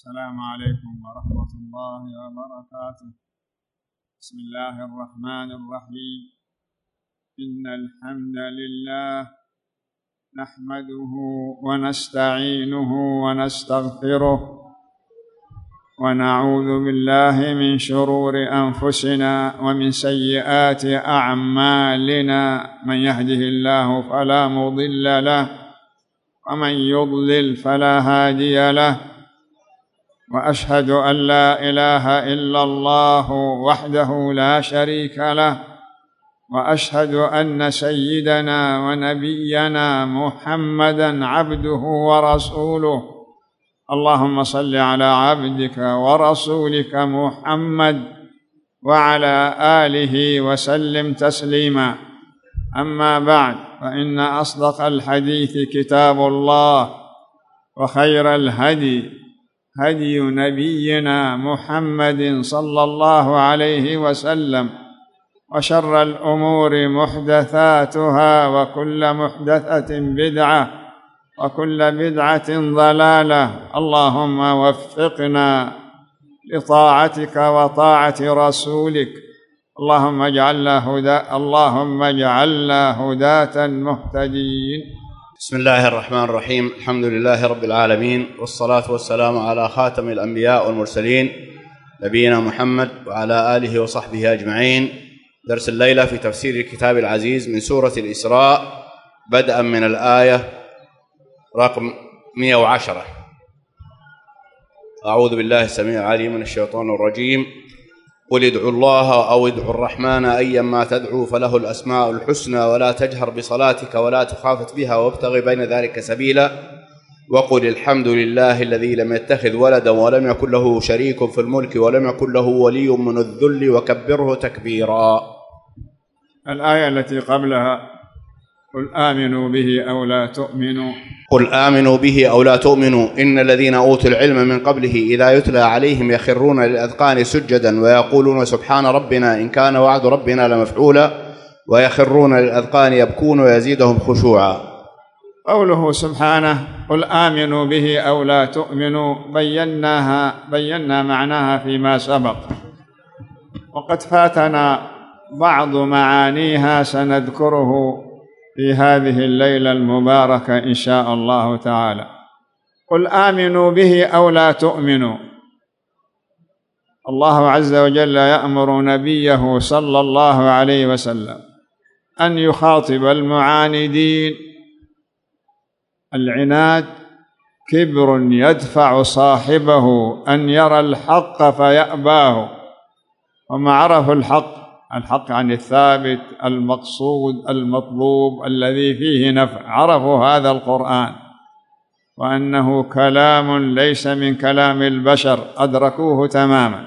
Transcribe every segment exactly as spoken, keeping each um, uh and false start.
السلام عليكم ورحمة الله وبركاته. بسم الله الرحمن الرحيم. إن الحمد لله نحمده ونستعينه ونستغفره ونعوذ بالله من شرور أنفسنا ومن سيئات أعمالنا، من يهده الله فلا مضل له ومن يضلل فلا هادي له، وأشهد أن لا إله إلا الله وحده لا شريك له، وأشهد أن سيدنا ونبينا محمدًا عبده ورسوله. اللهم صل على عبدك ورسولك محمد وعلى آله وسلم تسليما. أما بعد، فإن أصدق الحديث كتاب الله، وخير الهدي هدي نبينا محمد صلى الله عليه وسلم، وشر الأمور محدثاتها، وكل محدثة بدعة، وكل بدعة ضلالة. اللهم وفقنا لطاعتك وطاعة رسولك. اللهم اجعلنا هداة اللهم اجعلنا هداة مهتدين. بسم الله الرحمن الرحيم. الحمد لله رب العالمين، والصلاة والسلام على خاتم الأنبياء والمرسلين نبينا محمد وعلى آله وصحبه أجمعين. درس الليلة في تفسير الكتاب العزيز من سورة الإسراء، بدءا من الآية رقم مئة وعشرة. أعوذ بالله السميع العليم من الشيطان الرجيم. قل ادعوا الله أو ادعوا الرحمن أيما تدعوا فله الأسماء الحسنى ولا تجهر بصلاتك ولا تخافت بها وابتغ بين ذلك سبيلا وقل الحمد لله الذي لم يتخذ ولدا ولم يكن له شريك في الملك ولم يكن له ولي من الذل وكبره تكبيرا. الآية التي قبلها: قل آمنوا به أو لا تؤمنوا قل آمنوا به أو لا تؤمنوا إن الذين أوتوا العلم من قبله إذا يتلى عليهم يخرون للأذقان سجدا ويقولون سبحان ربنا إن كان وعد ربنا لمفعولا ويخرون للأذقان يبكون ويزيدهم خشوعا. قوله سبحانه قل آمنوا به أو لا تؤمنوا بيناها بينا معناها فيما سبق، وقد فاتنا بعض معانيها سنذكره في هذه الليلة المباركة إن شاء الله تعالى. قل آمنوا به أو لا تؤمنوا. الله عز وجل يأمر نبيه صلى الله عليه وسلم أن يخاطب المعاندين. العناد كبر يدفع صاحبه أن يرى الحق فيأباه، وما عرفوا الحق الحق عن الثابت المقصود المطلوب الذي فيه نفع، عرفوا هذا القرآن وأنه كلام ليس من كلام البشر، أدركوه تماما.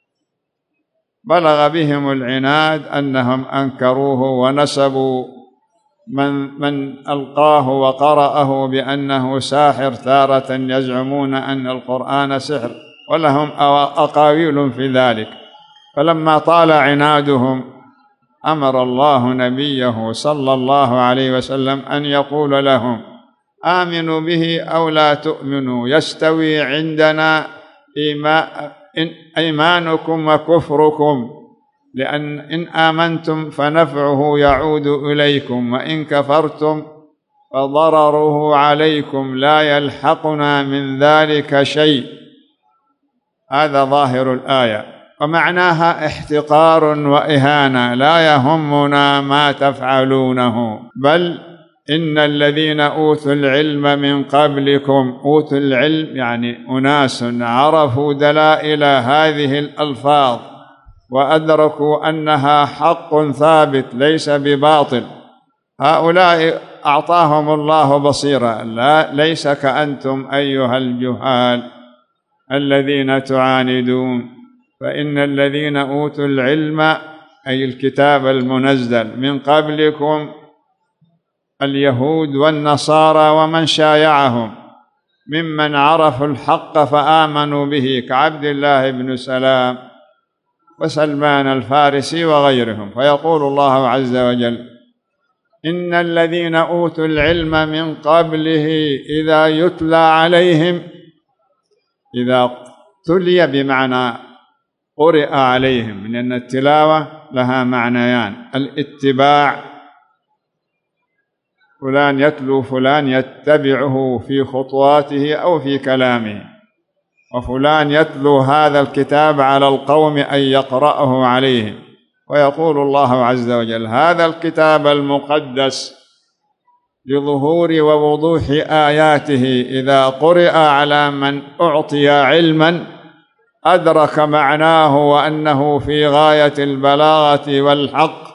بلغ بهم العناد أنهم أنكروه ونسبوا من, من ألقاه وقرأه بأنه ساحر، تارة يزعمون أن القرآن سحر ولهم أقاويل في ذلك. فلما طال عنادهم أمر الله نبيه صلى الله عليه وسلم أن يقول لهم آمنوا به أو لا تؤمنوا، يستوي عندنا إيمانكم وكفركم، لأن إن آمنتم فنفعه يعود إليكم، وإن كفرتم فضرره عليكم، لا يلحقنا من ذلك شيء. هذا ظاهر الآية، ومعناها احتقار وإهانة. لا يهمنا ما تفعلونه، بل إن الذين أوتوا العلم من قبلكم. أوتوا العلم يعني أناس عرفوا دلائل هذه الألفاظ وأدركوا أنها حق ثابت ليس بباطل. هؤلاء أعطاهم الله بصيرة، لا ليس كأنتم أيها الجهال الذين تعاندون. فإن الذين أوتوا العلم أي الكتاب المنزل من قبلكم اليهود والنصارى ومن شايعهم ممن عرفوا الحق فآمنوا به، كعبد الله بن سلام وسلمان الفارسي وغيرهم. فيقول الله عز وجل إن الذين أوتوا العلم من قبله إذا يتلى عليهم إذا تلي بمعنى قرئ عليهم، لأن التلاوة لها معنيان: الاتباع، فلان يتلو فلان يتبعه في خطواته أو في كلامه، وفلان يتلو هذا الكتاب على القوم أن يقرأه عليهم. ويقول الله عز وجل: هذا الكتاب المقدس لظهور ووضوح آياته إذا قرئ على من أعطي علما أدرك معناه وأنه في غاية البلاغة والحق،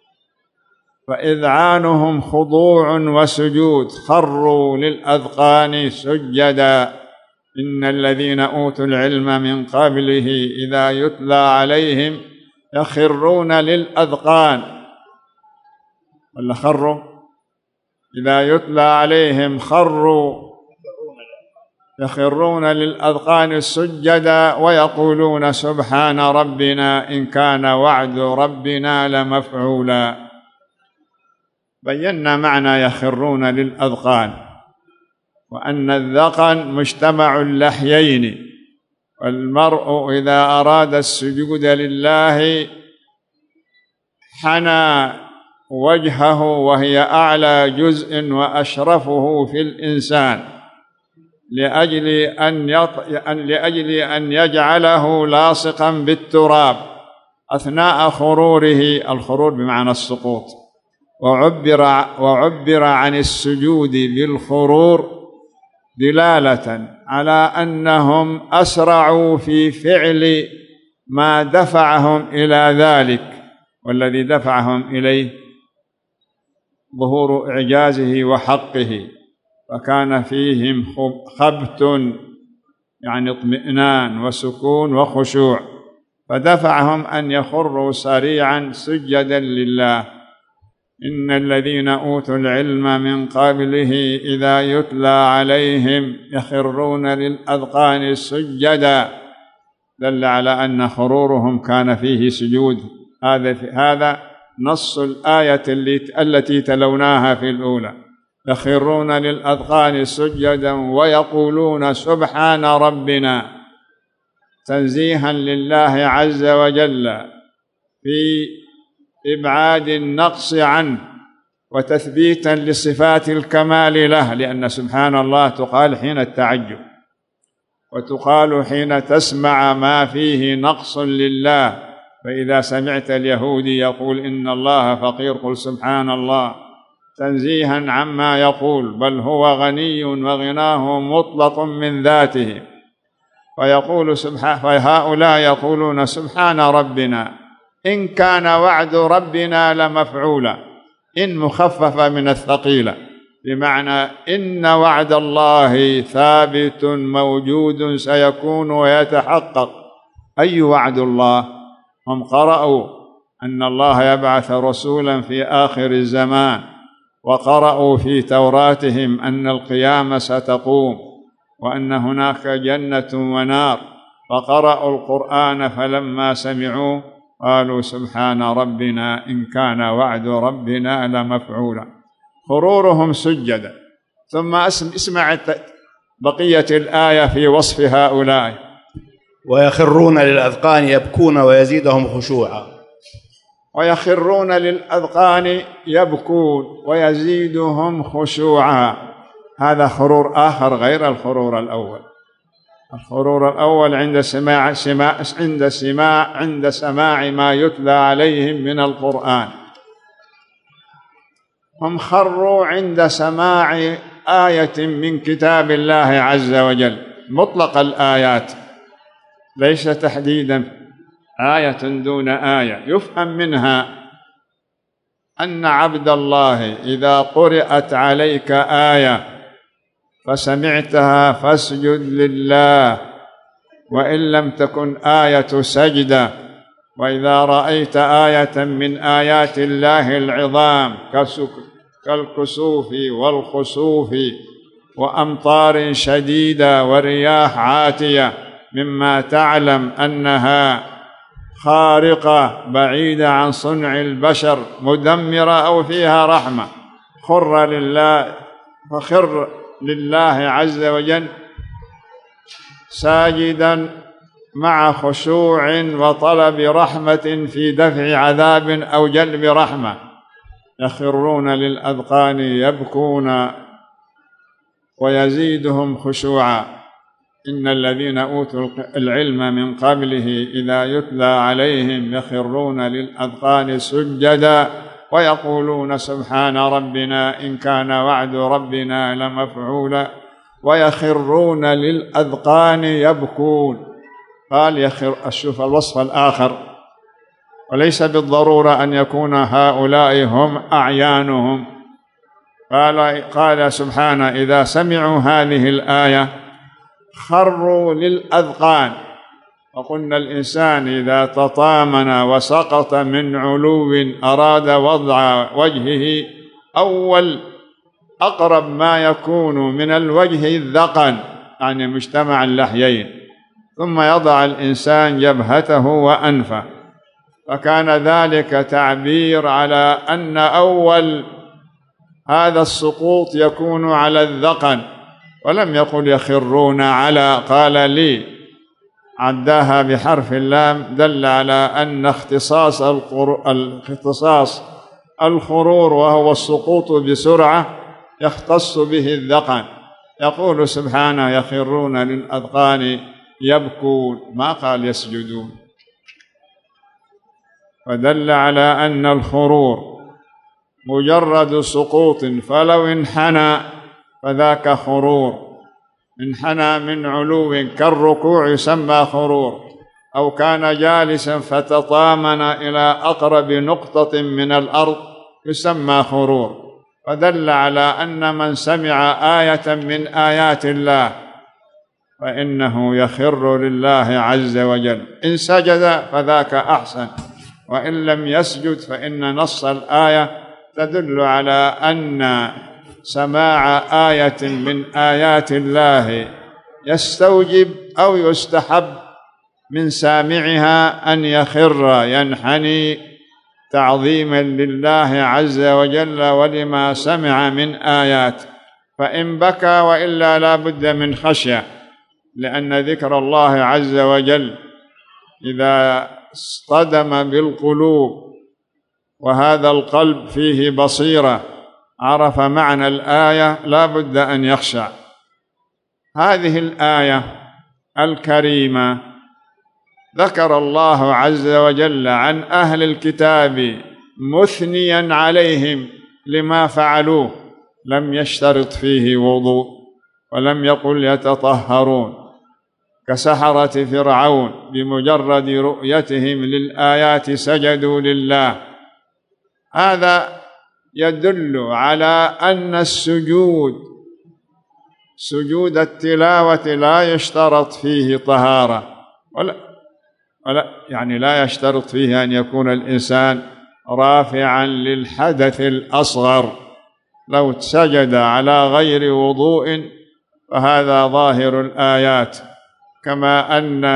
فإذعانهم خضوع وسجود، خروا للأذقان سجدا. إن الذين أوتوا العلم من قبله إذا يتلى عليهم يخرون للأذقان، ولا خروا؟ إذا يتلى عليهم خروا يخرون للأذقان سجدا ويقولون سبحان ربنا إن كان وعد ربنا لمفعولا. بينا معنى يخرون للأذقان، وأن الذقن مجتمع اللحيين، والمرء إذا أراد السجود لله حنى وجهه وهي أعلى جزء وأشرفه في الإنسان لأجل أن لأجل أن يجعله لاصقا بالتراب أثناء خروره، الخرور بمعنى السقوط، وعبر وعبر عن السجود بالخرور دلالة على أنهم أسرعوا في فعل ما دفعهم إلى ذلك، والذي دفعهم إليه ظهور إعجازه وحقه، فكان فيهم خبت يعني اطمئنان وسكون وخشوع، فدفعهم أن يخروا سريعا سجدا لله. إن الذين أوتوا العلم من قبله إذا يتلى عليهم يخرون للأذقان سجدا، دل على أن خرورهم كان فيه سجود. هذا هذا نص الآية التي تلوناها في الأولى: يخرون للأذقان سجدا ويقولون سبحان ربنا، تنزيها لله عز وجل في إبعاد النقص عنه وتثبيتا لصفات الكمال له، لأن سبحان الله تقال حين التعجب، وتقال حين تسمع ما فيه نقص لله. فإذا سمعت اليهودي يقول إن الله فقير قل سبحان الله، تنزيها عما يقول، بل هو غني وغناه مطلق من ذاته. ويقول سبحانه، فهؤلاء يقولون سبحان ربنا إن كان وعد ربنا لمفعولا، إن مخففة من الثقيلة، بمعنى إن وعد الله ثابت موجود سيكون ويتحقق. أي وعد الله؟ هم قرأوا أن الله يبعث رسولا في آخر الزمان، وقرأوا في توراتهم أن القيامة ستقوم وأن هناك جنة ونار، فقرأوا القرآن فلما سمعوه قالوا سبحان ربنا إن كان وعد ربنا لمفعولا. خرورهم سجدا. ثم اسمع بقية الآية في وصف هؤلاء: ويخرون للأذقان يبكون ويزيدهم خشوعا. ويخرون للأذقان يبكون ويزيدهم خشوعا، هذا خرور آخر غير الخرور الأول. الخرور الأول عند سماع سماع عند سماع عند سماع ما يتلى عليهم من القرآن، هم خروا عند سماع آية من كتاب الله عز وجل، مطلق الآيات ليس تحديدا آية دون آية، يفهم منها أن عبد الله إذا قرأت عليك آية فسمعتها فاسجد لله، وإن لم تكن آية سجدة. وإذا رأيت آية من آيات الله العظام كالكسوف والخسوف وأمطار شديدة ورياح عاتية مما تعلم أنها خارقة بعيدة عن صنع البشر مدمرة أو فيها رحمة، خر لله فخر لله عز وجل ساجدا مع خشوع وطلب رحمة في دفع عذاب أو جلب رحمة، يخرون للأذقان يبكون ويزيدهم خشوعا. إن الذين أوتوا العلم من قبله إذا يتلى عليهم يخرون للأذقان سجدا ويقولون سبحان ربنا إن كان وعد ربنا لمفعولا، ويخرون للأذقان يبكون. قال يخر، أشوف الوصف الآخر، وليس بالضرورة أن يكون هؤلاء هم أعيانهم. قال قال سبحانه إذا سمعوا هذه الآية خروا للأذقان. وقلنا الإنسان إذا تطامن وسقط من علو أراد وضع وجهه أول أقرب ما يكون من الوجه الذقن، يعني مجتمع اللحيين، ثم يضع الإنسان جبهته وأنفه، فكان ذلك تعبير على أن أول هذا السقوط يكون على الذقن، ولم يقل يخرون على، قال لي عداها بحرف اللام، دل على أن اختصاص الاختصاص الخرور وهو السقوط بسرعة يختص به الذقن. يقول سبحانه يخرون للأذقان يبكون، ما قال يسجدون، ودل على أن الخرور مجرد سقوط، فلو انحنى فذاك خرور. انحنى من علو كالركوع يسمى خرور، أو كان جالسا فتطامن إلى أقرب نقطة من الأرض يسمى خرور. ودل على أن من سمع آية من آيات الله فإنه يخر لله عز وجل، إن سجد فذاك أحسن، وإن لم يسجد فإن نص الآية تدل على أن سماع آية من آيات الله يستوجب أو يستحب من سامعها أن يخر ينحني تعظيما لله عز وجل ولما سمع من آيات، فإن بكى وإلا لا بد من خشية، لأن ذكر الله عز وجل إذا اصطدم بالقلوب وهذا القلب فيه بصيرة عرف معنى الآية لا بد أن يخشع. هذه الآية الكريمة ذكر الله عز وجل عن أهل الكتاب مثنيا عليهم لما فعلوه، لم يشترط فيه وضوء، ولم يقل يتطهرون كسحرة فرعون بمجرد رؤيتهم للآيات سجدوا لله. هذا يدل على أن السجود سجود التلاوة لا يشترط فيه طهارة، ولا, ولا يعني لا يشترط فيه أن يكون الإنسان رافعا للحدث الأصغر. لو سجد على غير وضوء فهذا ظاهر الآيات، كما أن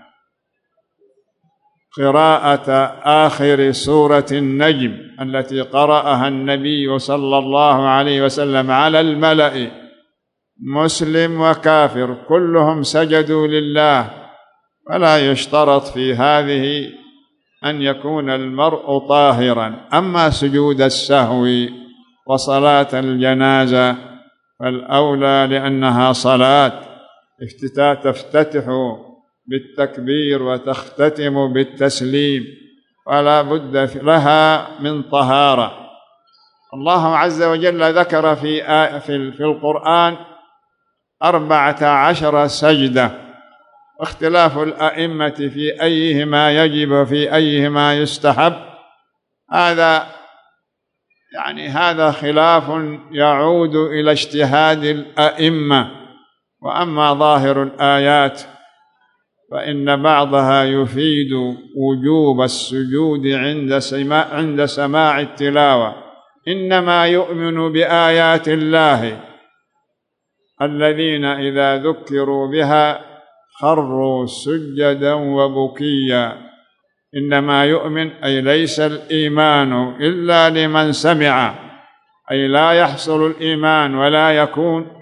قراءة آخر سورة النجم التي قرأها النبي صلى الله عليه وسلم على الملأ مسلم وكافر كلهم سجدوا لله، فلا يشترط في هذه أن يكون المرء طاهرا. أما سجود السهو وصلاة الجنازة فالأولى لأنها صلاة تفتتح بالتكبير وتختتم بالتسليم، ولا بد لها من طهارة. الله عز وجل ذكر في في القرآن أربعة عشر سجدة، واختلاف الأئمة في أيهما يجب وفي أيهما يستحب، هذا يعني هذا خلاف يعود إلى اجتهاد الأئمة. وأما ظاهر الآيات فإن بعضها يفيد وجوب السجود عند سماع, عند سماع التلاوة. إنما يؤمن بآيات الله الذين إذا ذكروا بها خروا سجدا وبكيا. إنما يؤمن أي ليس الإيمان إلا لمن سمع، أي لا يحصل الإيمان ولا يكون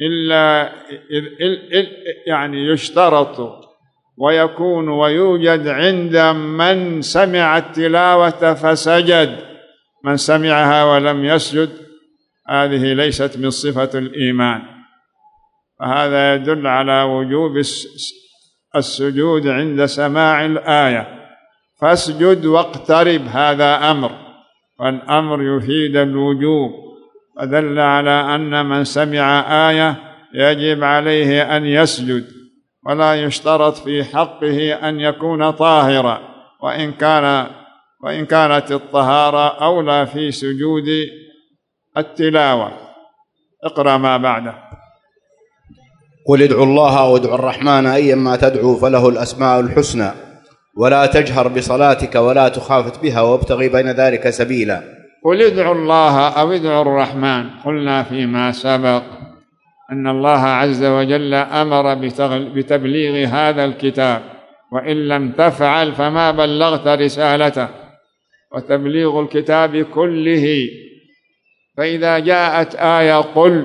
إلا يعني يشترط ويكون ويوجد عند من سمع التلاوة فسجد. من سمعها ولم يسجد هذه ليست من صفة الإيمان، فهذا يدل على وجوب السجود عند سماع الآية. فاسجد واقترب، هذا أمر، والأمر يفيد الوجوب، فدل على أن من سمع آية يجب عليه أن يسجد، ولا يشترط في حقه أن يكون طاهرا، وإن كان وإن كانت الطهارة أولى في سجود التلاوة. اقرأ ما بعده. قل ادعوا الله أو ادعوا الرحمن أيما تدعوا فله الأسماء الحسنى ولا تجهر بصلاتك ولا تخافت بها وابتغي بين ذلك سبيلا. قل ادعوا الله أو ادعوا الرحمن. قلنا فيما سبق أن الله عز وجل أمر بتبليغ هذا الكتاب، وإن لم تفعل فما بلغت رسالته، وتبليغ الكتاب كله. فإذا جاءت آية قل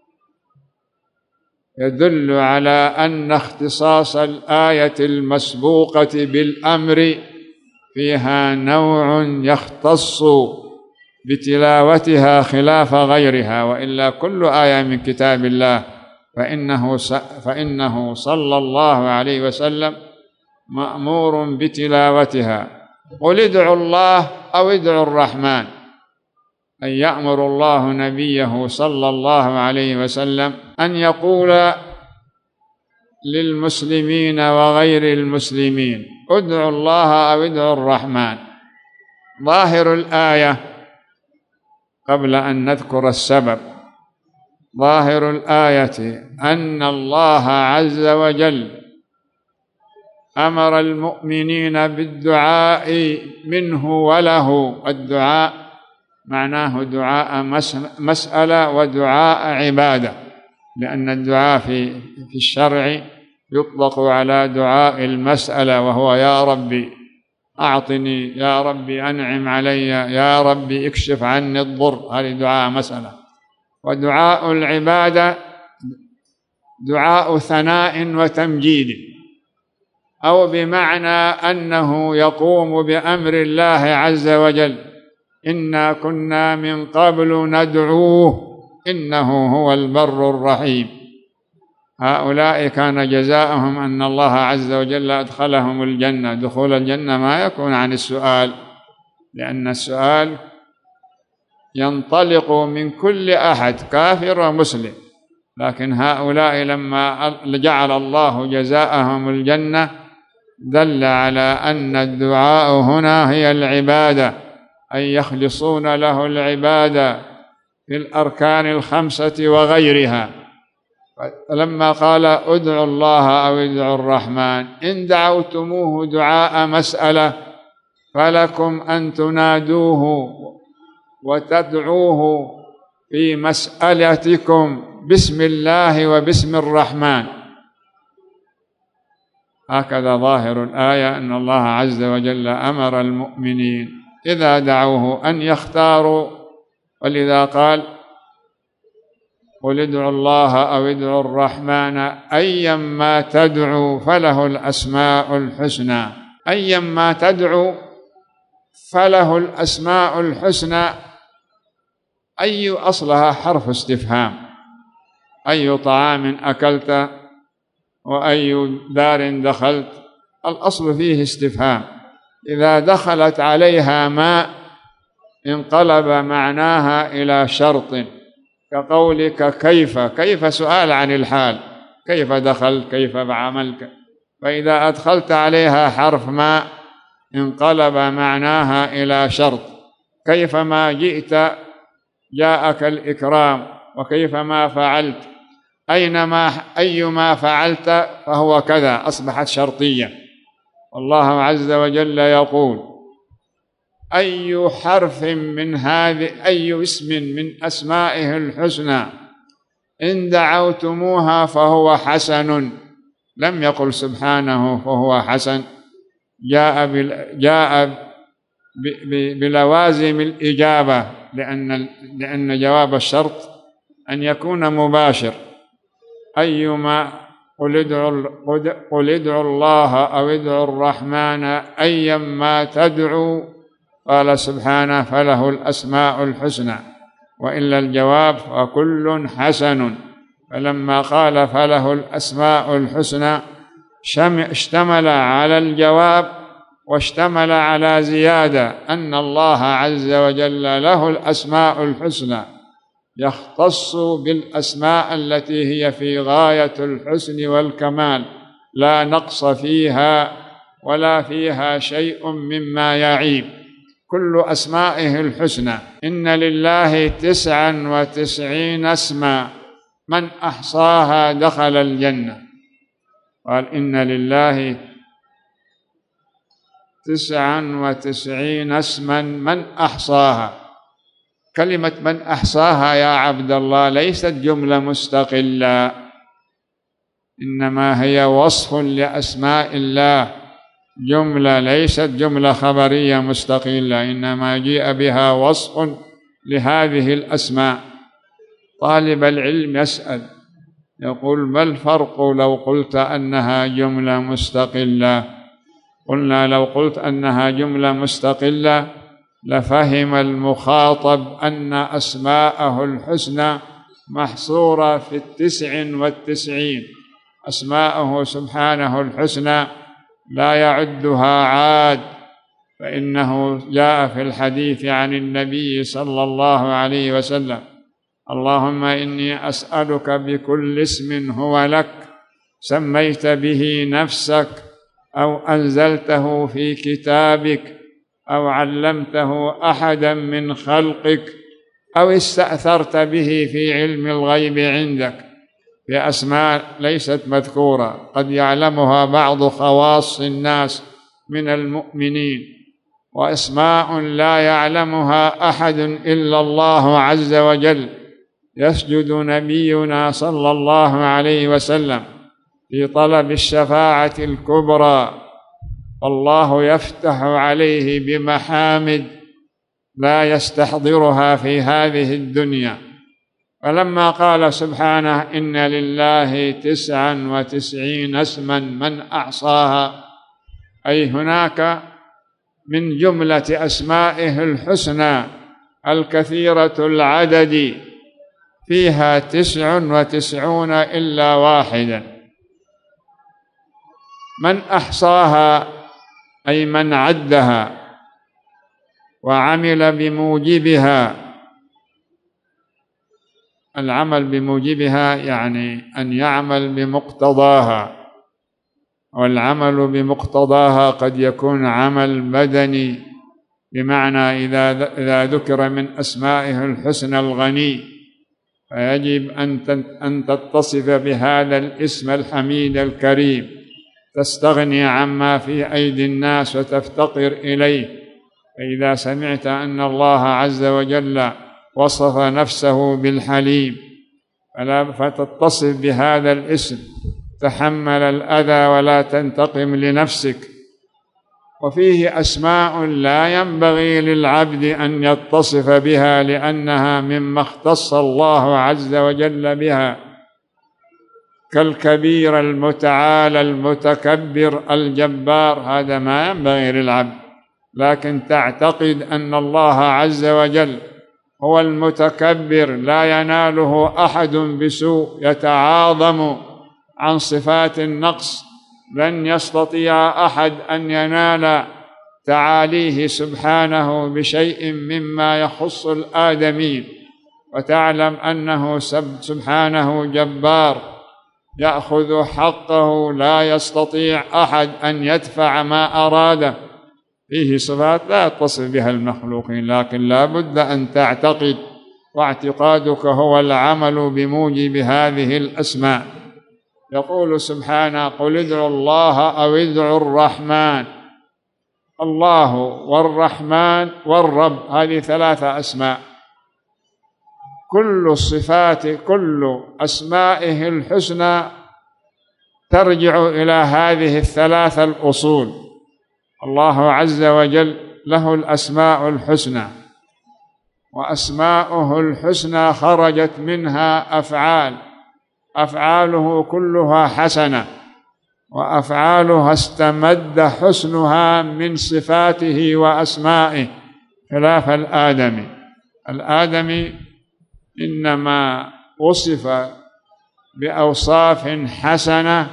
يدل على أن اختصاص الآية المسبوقة بالأمر فيها نوع يختص بتلاوتها خلاف غيرها، وإلا كل آية من كتاب الله فإنه فإنه صلى الله عليه وسلم مأمور بتلاوتها. قل ادعوا الله أو ادعوا الرحمن، أن يأمر الله نبيه صلى الله عليه وسلم أن يقول للمسلمين وغير المسلمين ادعوا الله أو ادعوا الرحمن. ظاهر الآية، قبل أن نذكر السبب، ظاهر الآية أن الله عز وجل أمر المؤمنين بالدعاء منه وله. الدعاء معناه دعاء مسألة ودعاء عبادة، لأن الدعاء في في الشرع يطلق على دعاء المسألة، وهو يا ربي أعطني، يا ربي أنعم علي، يا ربي اكشف عني الضر، هذه دعاء مسألة. ودعاء العبادة دعاء ثناء وتمجيد، أو بمعنى أنه يقوم بأمر الله عز وجل، إنا كنا من قبل ندعوه إنه هو البر الرحيم. هؤلاء كان جزاؤهم أن الله عز وجل أدخلهم الجنة. دخول الجنة ما يكون عن السؤال، لأن السؤال ينطلق من كل أحد كافر ومسلم، لكن هؤلاء لما جعل الله جزاءهم الجنة دل على أن الدعاء هنا هي العبادة، أن يخلصون له العبادة في الأركان الخمسة وغيرها. فلما قال ادعوا الله أو ادعوا الرحمن، إن دعوتموه دعاء مسألة فلكم أن تنادوه وتدعوه في مسألتكم بسم الله وباسم الرحمن. هكذا ظاهر الآية، أن الله عز وجل أمر المؤمنين إذا دعوه أن يختاروا، ولذا قال قل ادعوا الله أو ادعوا الرحمن أيما تدعوا فله الأسماء الحسنى. أيما تدعوا فله الأسماء الحسنى، أي أصلها حرف استفهام، أي طعام أكلت وأي دار دخلت، الأصل فيه استفهام. إذا دخلت عليها ما انقلب معناها إلى شرط، كقولك كيف. كيف سؤال عن الحال، كيف دخلت، كيف بعملك. فإذا أدخلت عليها حرف ما انقلب معناها إلى شرط. كيفما جئت جاءك الإكرام، وكيفما فعلت، أينما أيما فعلت فهو كذا، أصبحت شرطية. والله عز وجل يقول أي حرف من هذه، أي اسم من أسمائه الحسنى إن دعوتموها فهو حسن. لم يقل سبحانه فهو حسن، جاء جاء بلوازم الإجابة، لأن لأن جواب الشرط أن يكون مباشر، أيما قل ادعوا, قل ادعوا الله أو ادعوا الرحمن أيما تدعوا، قال سبحانه فله الأسماء الحسنى، وإلا الجواب فكل حسن. فلما قال فله الأسماء الحسنى اشتمل على الجواب واشتمل على زيادة أن الله عز وجل له الأسماء الحسنى، يختص بالأسماء التي هي في غاية الحسن والكمال، لا نقص فيها ولا فيها شيء مما يعيب، كل أسمائه الحسنى. إن لله تسعا وتسعين اسما من أحصاها دخل الجنة. قال إن لله تسعا وتسعين اسما من أحصاها. كلمة من أحصاها يا عبد الله ليست جملة مستقلة، إنما هي وصف لأسماء الله، جملة ليست جملة خبرية مستقلة، إنما جاء بها وصف لهذه الأسماء. طالب العلم يسأل يقول ما الفرق لو قلت أنها جملة مستقلة؟ قلنا لو قلت أنها جملة مستقلة لفهم المخاطب أن أسماءه الحسنى محصورة في التسع والتسعين، أسماءه سبحانه الحسنى لا يعدها عاد، فإنه جاء في الحديث عن النبي صلى الله عليه وسلم اللهم إني أسألك بكل اسم هو لك سميت به نفسك أو أنزلته في كتابك أو علمته أحدا من خلقك أو استأثرت به في علم الغيب عندك، بأسماء ليست مذكورة قد يعلمها بعض خواص الناس من المؤمنين، وأسماء لا يعلمها أحد إلا الله عز وجل. يسجد نبينا صلى الله عليه وسلم في طلب الشفاعة الكبرى، والله يفتح عليه بمحامد لا يستحضرها في هذه الدنيا. فلما قال سبحانه إن لله تسعا وتسعين اسما من أحصاها، أي هناك من جملة أسمائه الحسنى الكثيرة العدد فيها تسع وتسعون إلا واحدا. من أحصاها أي من عدها وعمل بموجبها. العمل بموجبها يعني أن يعمل بمقتضاها، والعمل بمقتضاها قد يكون عمل بدني، بمعنى إذا إذا ذكر من أسمائه الحسنى الغني فيجب أن تتصف بهذا الاسم الحميد الكريم، تستغني عما في أيدي الناس وتفتقر إليه. فإذا سمعت أن الله عز وجل وصف نفسه بالحليم فلا فتتصف بهذا الاسم، تحمل الأذى ولا تنتقم لنفسك. وفيه أسماء لا ينبغي للعبد أن يتصف بها لأنها مما اختص الله عز وجل بها، كالكبير المتعال المتكبر الجبار، هذا ما ينبغي للعبد، لكن تعتقد أن الله عز وجل هو المتكبر لا يناله أحد بسوء، يتعاظم عن صفات النقص، لن يستطيع أحد أن ينال تعاليه سبحانه بشيء مما يخص الآدمين، وتعلم أنه سبحانه جبار يأخذ حقه، لا يستطيع أحد أن يدفع ما أراده. فيه صفات لا يتصف بها المخلوقين، لكن لا بد أن تعتقد، واعتقادك هو العمل بموجب هذه الأسماء. يقول سبحانه قل ادعوا الله أو ادعوا الرحمن. الله والرحمن والرب هذه ثلاثة أسماء، كل الصفات كل أسمائه الحسنى ترجع إلى هذه الثلاثة الأصول. الله عز وجل له الأسماء الحسنى، وأسماؤه الحسنى خرجت منها أفعال، أفعاله كلها حسنة، وأفعالها استمد حسنها من صفاته وأسمائه، خلاف الآدمي. الآدمي إنما وصف بأوصاف حسنة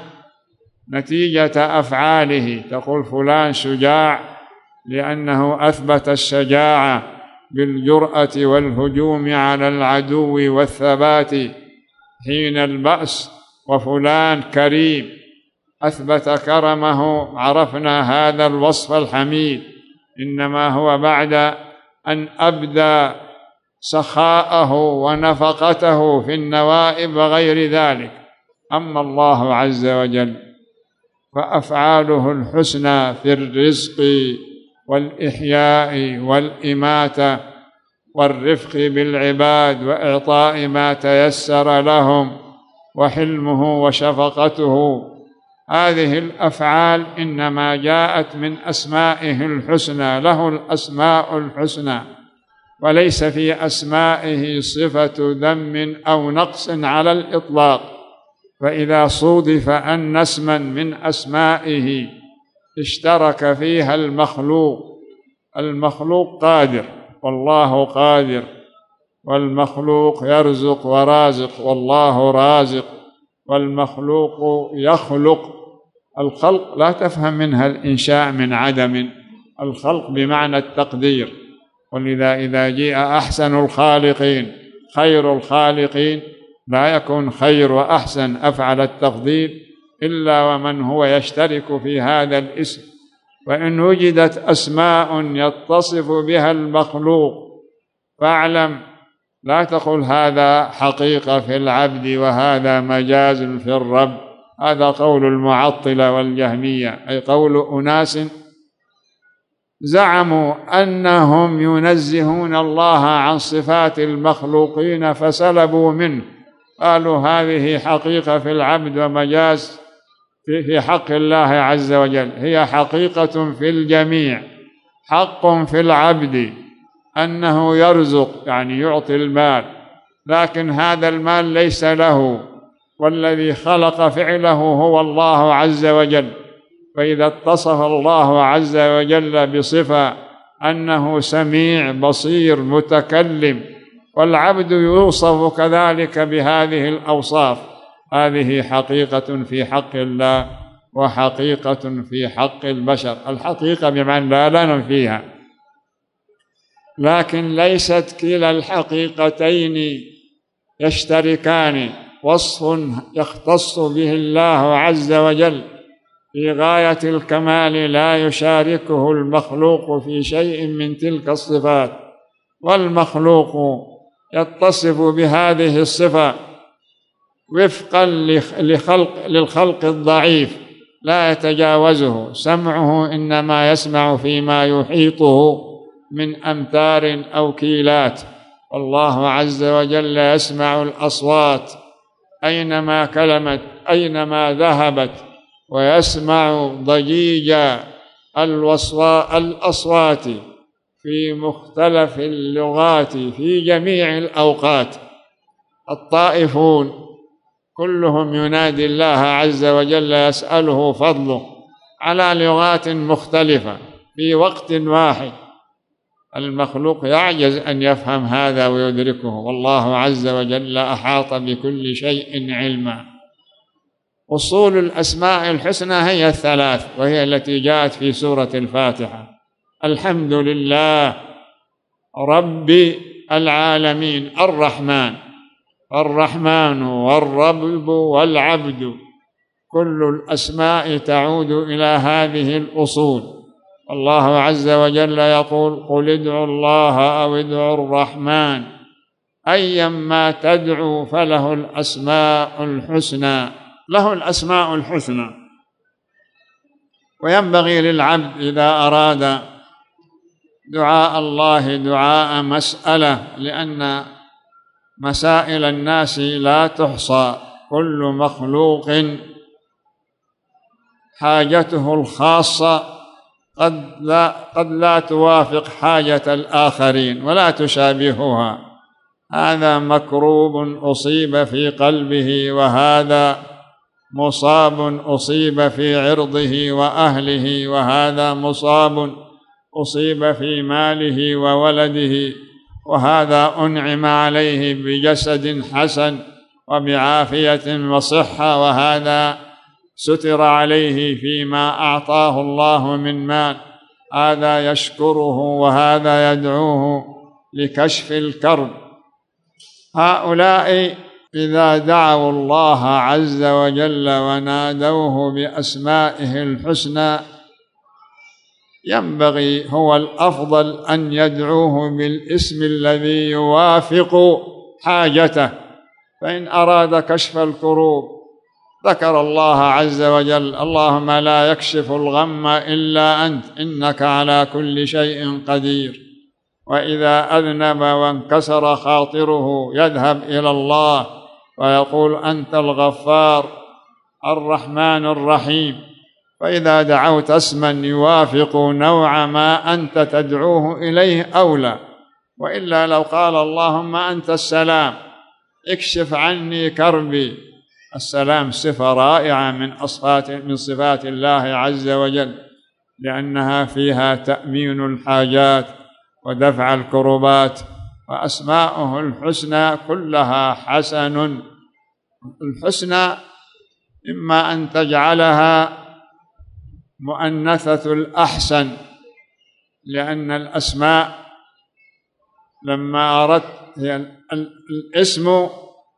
نتيجة أفعاله، تقول فلان شجاع لأنه أثبت الشجاعة بالجرأة والهجوم على العدو والثبات حين البأس، وفلان كريم أثبت كرمه، عرفنا هذا الوصف الحميد، إنما هو بعد أن أبدى سخاءه ونفقته في النوائب وغير ذلك. أما الله عز وجل فأفعاله الحسنى في الرزق والإحياء والإماتة والرفق بالعباد وإعطاء ما تيسر لهم وحلمه وشفقته، هذه الأفعال إنما جاءت من أسمائه الحسنى، له الأسماء الحسنى، وليس في أسمائه صفة ذم أو نقص على الإطلاق. فإذا صودف أن اسما من أسمائه اشترك فيها المخلوق، المخلوق قادر والله قادر، والمخلوق يرزق ورازق والله رازق، والمخلوق يخلق. الخلق لا تفهم منها الإنشاء من عدم، الخلق بمعنى التقدير. ولذا إذا جاء أحسن الخالقين خير الخالقين لا يكون خير وأحسن أفعل التفضيل إلا ومن هو يشترك في هذا الاسم. وإن وجدت أسماء يتصف بها المخلوق فاعلم، لا تقل هذا حقيقة في العبد وهذا مجاز في الرب، هذا قول المعطلة والجهمية، أي قول أناس زعموا أنهم ينزهون الله عن صفات المخلوقين فسلبوا منه، قالوا هذه حقيقة في العبد ومجاز في حق الله عز وجل. هي حقيقة في الجميع، حق في العبد أنه يرزق يعني يعطي المال، لكن هذا المال ليس له، والذي خلق فعله هو الله عز وجل. فإذا اتصف الله عز وجل بصفة أنه سميع بصير متكلم، والعبد يوصف كذلك بهذه الأوصاف، هذه حقيقة في حق الله وحقيقة في حق البشر. الحقيقة بمعنى لا لا ننفيها، لكن ليست كلا الحقيقتين يشتركان، وصف يختص به الله عز وجل في غاية الكمال لا يشاركه المخلوق في شيء من تلك الصفات، والمخلوق يتصف بهذه الصفة وفقا لخلق للخلق الضعيف لا يتجاوزه، سمعه إنما يسمع فيما يحيطه من أمتار أو كيلات، والله عز وجل يسمع الأصوات أينما كلمت أينما ذهبت، ويسمع ضجيج الأصوات في مختلف اللغات في جميع الأوقات. الطائفون كلهم ينادي الله عز وجل يسأله فضله على لغات مختلفة في وقت واحد، المخلوق يعجز أن يفهم هذا ويدركه، والله عز وجل أحاط بكل شيء علما. أصول الأسماء الحسنى هي الثلاث، وهي التي جاءت في سورة الفاتحة: الحمد لله رب العالمين، الرحمن، الرحمن والرب والعبد، كل الأسماء تعود إلى هذه الأصول. الله عز وجل يقول: قل ادعوا الله أو ادعوا الرحمن أيما تدعوا فله الأسماء الحسنى، له الأسماء الحسنى. وينبغي للعبد إذا أراد دعاء الله دعاء مسألة، لأن مسائل الناس لا تحصى، كل مخلوق حاجته الخاصة قد لا, قد لا توافق حاجة الآخرين ولا تشابهها، هذا مكروب أصيب في قلبه، وهذا مصاب أصيب في عرضه وأهله، وهذا مصاب أصيب في ماله وولده، وهذا أنعم عليه بجسد حسن وبعافية وصحة، وهذا ستر عليه فيما أعطاه الله من مال، هذا يشكره وهذا يدعوه لكشف الكرب. هؤلاء إذا دعوا الله عز وجل ونادوه بأسمائه الحسنى ينبغي، هو الأفضل أن يدعوه بالاسم الذي يوافق حاجته. فإن أراد كشف الكروب ذكر الله عز وجل: اللهم لا يكشف الغم إلا أنت إنك على كل شيء قدير. وإذا أذنب وانكسر خاطره يذهب إلى الله ويقول: أنت الغفار الرحمن الرحيم. فإذا دعوت اسما يوافق نوع ما أنت تدعوه إليه أولى. وإلا لو قال: اللهم أنت السلام اكشف عني كربي، السلام صفة رائعة من أصفات من صفات الله عز وجل، لأنها فيها تأمين الحاجات ودفع الكربات، وأسماؤه الحسنى كلها حسن. الحسنى إما أن تجعلها مؤنثة الأحسن، لأن الأسماء لما أردت هي الاسم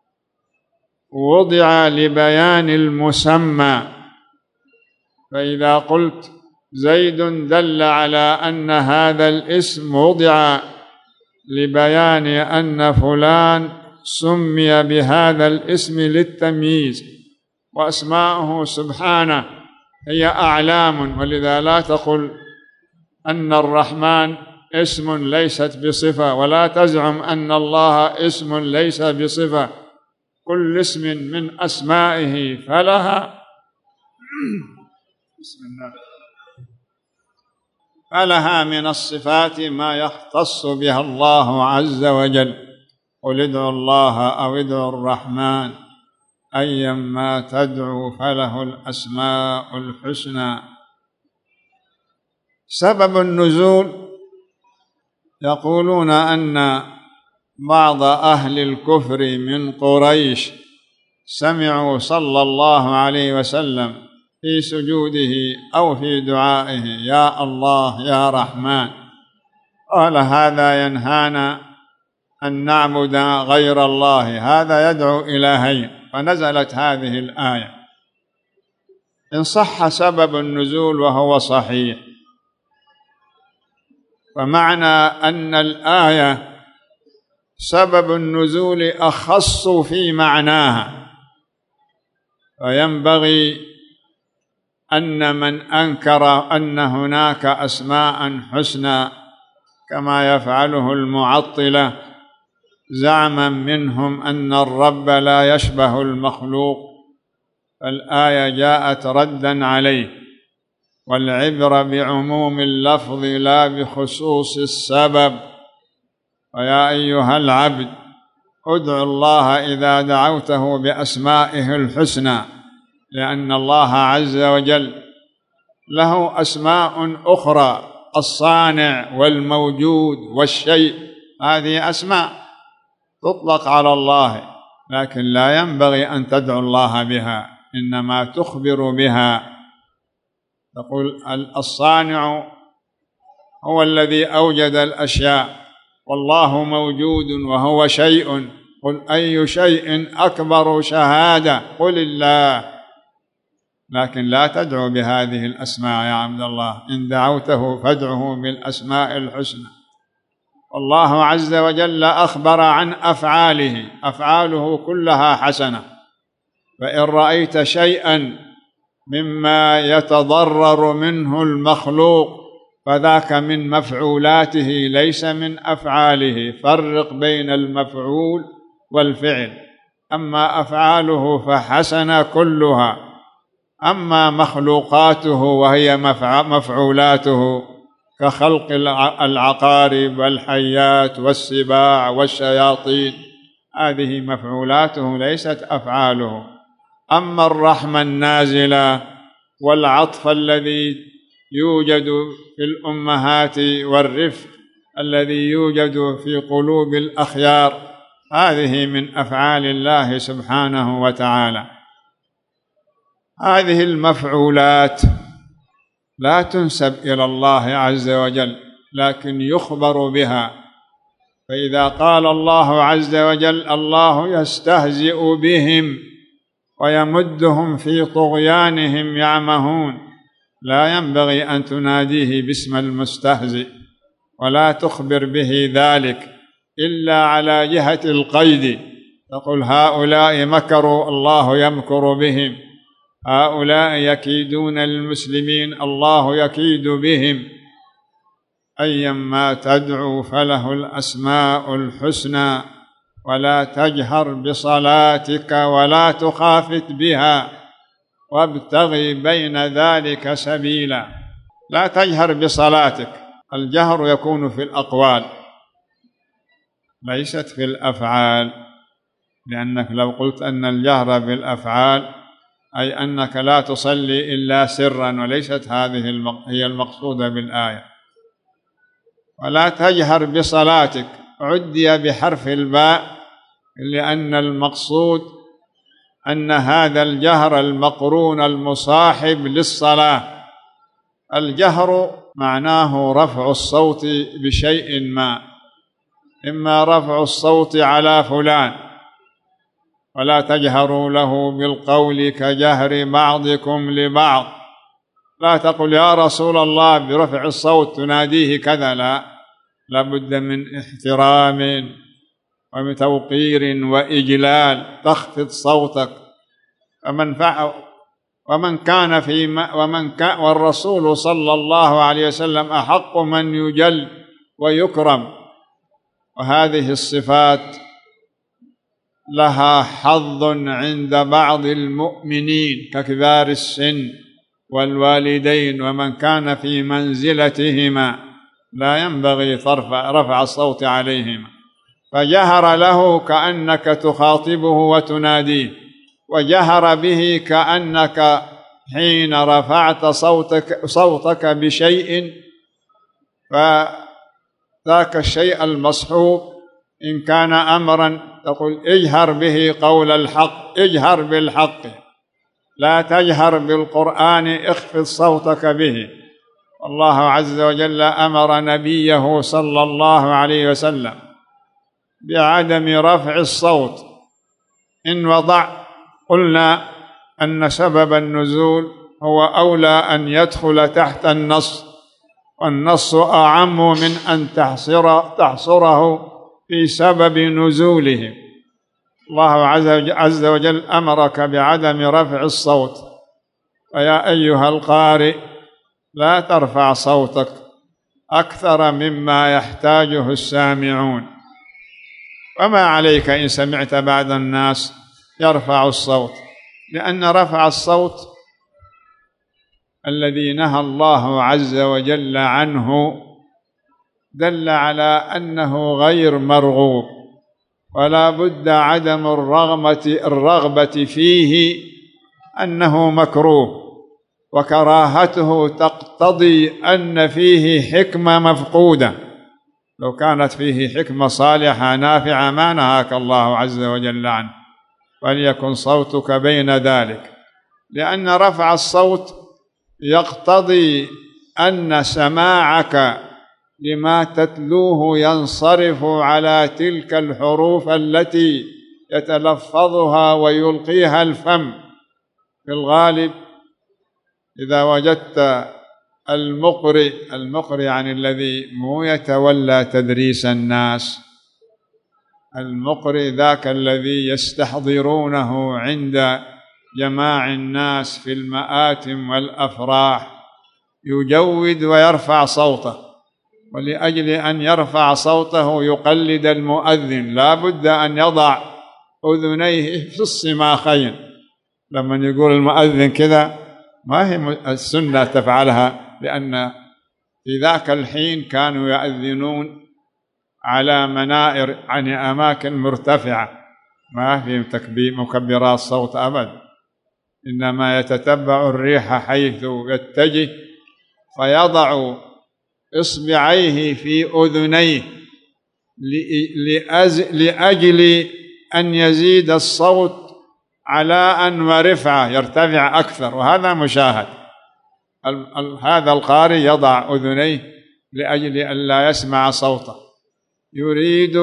وضع لبيان المسمى، فإذا قلت زيد دل على أن هذا الاسم وضع لبيان أن فلان سمي بهذا الاسم للتمييز. وأسماؤه سبحانه هي أعلام، ولذا لا تقل أن الرحمن اسم ليست بصفة، ولا تزعم أن الله اسم ليس بصفة. كل اسم من أسمائه فلها بسم الله فلها من الصفات ما يختص بها الله عز وجل. قل ادعوا الله أو ادعوا الرحمن أيما تدعوا فله الأسماء الحسنى. سبب النزول: يقولون أن بعض أهل الكفر من قريش سمعوا صلى الله عليه وسلم في سجوده أو في دعائه: يا الله يا رحمن، قال: هذا ينهانا أن نعبد غير الله، هذا يدعو إلهين. فنزلت هذه الآية. إن صح سبب النزول وهو صحيح، فمعنى أن الآية سبب النزول أخص في معناها، فينبغي أن من أنكر أن هناك أسماء حسنى كما يفعله المعطلة زعما منهم أن الرب لا يشبه المخلوق، فالآية جاءت ردا عليه، والعبرة بعموم اللفظ لا بخصوص السبب. ويا أيها العبد ادع الله إذا دعوته بأسمائه الحسنى، لأن الله عز وجل له أسماء أخرى: الصانع والموجود والشيء، هذه أسماء تطلق على الله، لكن لا ينبغي أن تدعو الله بها، إنما تخبر بها. تقول: الصانع هو الذي أوجد الأشياء، والله موجود وهو شيء. قل: أي شيء أكبر شهادة؟ قل الله. لكن لا تدعو بهذه الأسماء يا عبد الله، إن دعوته فادعه بالأسماء الحسنى. والله عز وجل أخبر عن أفعاله، أفعاله كلها حسنة، فإن رأيت شيئا مما يتضرر منه المخلوق فذاك من مفعولاته ليس من أفعاله. فرق بين المفعول والفعل. أما أفعاله فحسنة كلها، أما مخلوقاته وهي مفعولاته كخلق العقارب والحيات والسباع والشياطين، هذه مفعولاته ليست أفعاله. أما الرحمة النازلة والعطف الذي يوجد في الأمهات والرفق الذي يوجد في قلوب الأخيار، هذه من أفعال الله سبحانه وتعالى. هذه المفعولات لا تنسب إلى الله عز وجل، لكن يخبر بها. فإذا قال الله عز وجل الله يستهزئ بهم ويمدهم في طغيانهم يعمهون، لا ينبغي أن تناديه باسم المستهزئ ولا تخبر به ذلك إلا على جهة القيد، تقول هؤلاء مكروا الله يمكر بهم، هؤلاء يكيدون للمسلمين الله يكيد بهم. أيما تدعو فله الأسماء الحسنى، ولا تجهر بصلاتك ولا تخافت بها وابتغي بين ذلك سبيلا. لا تجهر بصلاتك، الجهر يكون في الأقوال ليست في الأفعال، لأنك لو قلت أن الجهر بالأفعال أي أنك لا تصلي إلا سرا، وليست هذه هي المقصودة بالآية. ولا تجهر بصلاتك عدي بحرف الباء، لأن المقصود أن هذا الجهر المقرون المصاحب للصلاة. الجهر معناه رفع الصوت بشيء ما، إما رفع الصوت على فلان، ولا تجهروا له بالقول كجهر بعضكم لبعض، لا تقل يا رسول الله برفع الصوت تناديه كذا، لا، لابد من احترام ومن توقير وإجلال، تخفض صوتك. ومن فعل ومن كان في ومن كان والرسول صلى الله عليه وسلم أحق من يجل ويكرم. وهذه الصفات لها حظ عند بعض المؤمنين ككبار السن والوالدين، ومن كان في منزلتهما لا ينبغي رفع الصوت عليهما. فجهر له كأنك تخاطبه وتناديه، وجهر به كأنك حين رفعت صوتك, صوتك بشيء فذاك الشيء المصحوب إن كان أمرا تقول اجهر به قول الحق، اجهر بالحق، لا تجهر بالقرآن اخفض صوتك به. الله عز وجل أمر نبيه صلى الله عليه وسلم بعدم رفع الصوت. إن وضع قلنا أن سبب النزول هو أولى أن يدخل تحت النص، والنص أعم من أن تحصر تحصره في سبب نزوله. الله عز وجل أمرك بعدم رفع الصوت. فيا أيها القارئ لا ترفع صوتك أكثر مما يحتاجه السامعون، وما عليك إن سمعت بعض الناس يرفع الصوت، لأن رفع الصوت الذي نهى الله عز وجل عنه دل على أنه غير مرغوب، ولا بد عدم الرغبة الرغبة فيه أنه مكروه، وكراهته تقتضي أن فيه حكمة مفقودة. لو كانت فيه حكمة صالحة نافعة ما نهاك الله عز وجل عنه، وليكن صوتك بين ذلك، لأن رفع الصوت يقتضي أن سماعك لما تتلوه ينصرف على تلك الحروف التي يتلفظها ويلقيها الفم. في الغالب إذا وجدت المقرئ المقرئ يعني الذي مو يتولى تدريس الناس، المقرئ ذاك الذي يستحضرونه عند جماع الناس في المآتم والأفراح، يجود ويرفع صوته، ولأجل أن يرفع صوته يقلد المؤذن، لا بد أن يضع أذنيه في الصماخين. لما يقول المؤذن كذا ما هي السنة تفعلها، لأن في ذاك الحين كانوا يؤذنون على منائر عن أماكن مرتفعة، ما في مكبرات صوت أبد، إنما يتتبع الريح حيث يتجه، فيضع إصبعيه في أذنيه لأجل أن يزيد الصوت علاء ورفعة، يرتفع أكثر، وهذا مشاهد. هذا القارئ يضع أذنيه لأجل أن لا يسمع صوته، يريد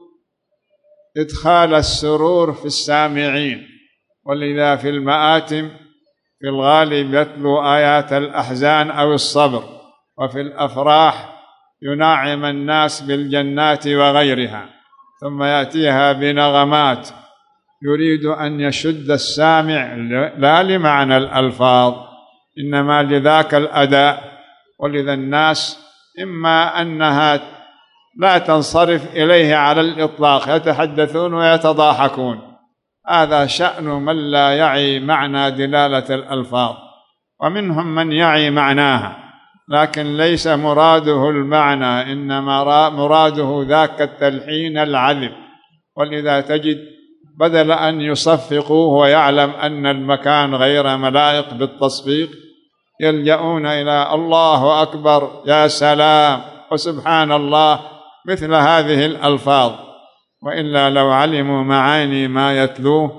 إدخال السرور في السامعين، ولذا في المآتم في الغالب يتلو آيات الأحزان أو الصبر، وفي الأفراح ينعم الناس بالجنات وغيرها، ثم يأتيها بنغمات يريد أن يشد السامع لا لمعنى الألفاظ إنما لذاك الأداء. ولذا الناس إما أنها لا تنصرف إليه على الإطلاق، يتحدثون ويتضاحكون، هذا شأن من لا يعي معنى دلالة الألفاظ، ومنهم من يعي معناها لكن ليس مراده المعنى، إنما مراده ذاك التلحين العذب. ولذا تجد بدل أن يصفقوه ويعلم أن المكان غير ملائق بالتصفيق يلجؤون إلى الله أكبر، يا سلام، وسبحان الله، مثل هذه الألفاظ. وإلا لو علموا معاني ما يتلوه